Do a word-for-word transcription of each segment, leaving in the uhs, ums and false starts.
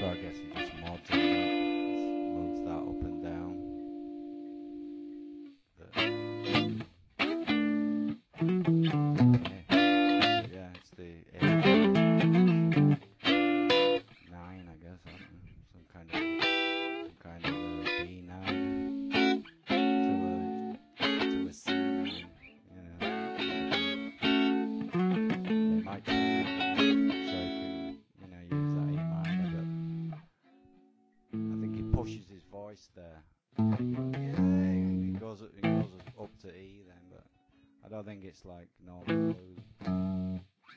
So I guess he just mods on that, just moves that up and down. But, yeah, yeah, it's the A nine, I guess, I don't know, some kind of some kind of a B nine to a to a C nine, you know. They might turn it so you can, you know, use that A minor, but I think he pushes his voice there. Yeah, he goes he goes up to E then, but I don't think it's like normal blues.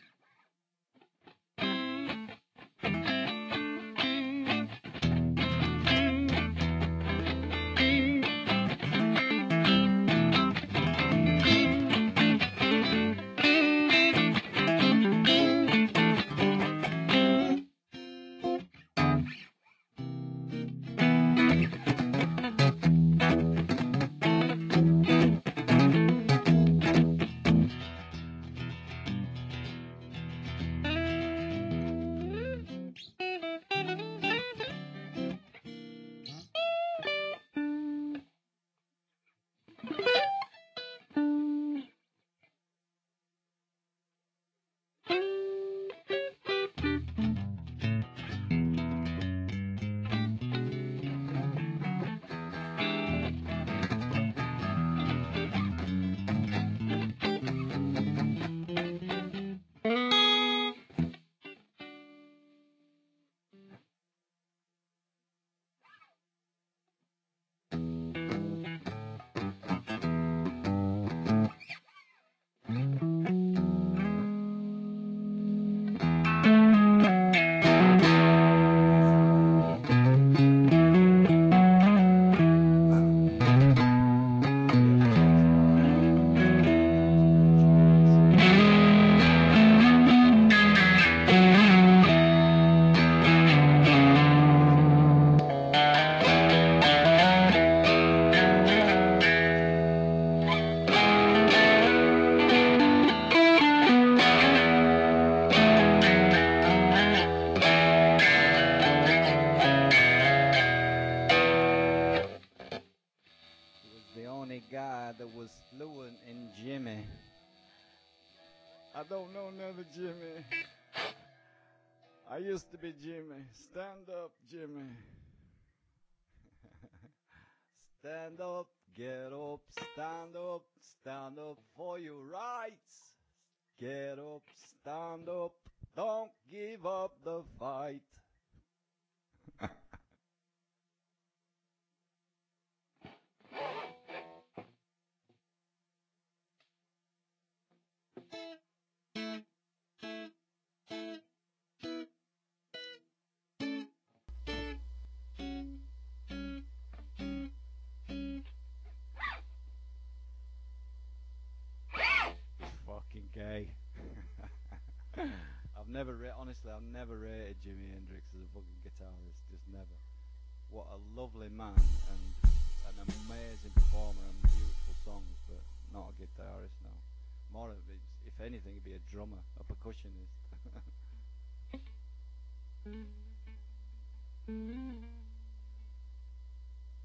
Guy that was fluent in Jimmy. I don't know another Jimmy. I used to be Jimmy. Stand up, Jimmy. Stand up, get up, stand up, stand up for your rights. Get up, stand up, don't give up the fight. Fucking gay. I've never, ra- honestly, I've never rated Jimi Hendrix as a fucking guitarist. Just never. What a lovely man and an amazing performer and beautiful songs, but not a guitarist. No, more of it. If anything, he'd be a drummer, a percussionist.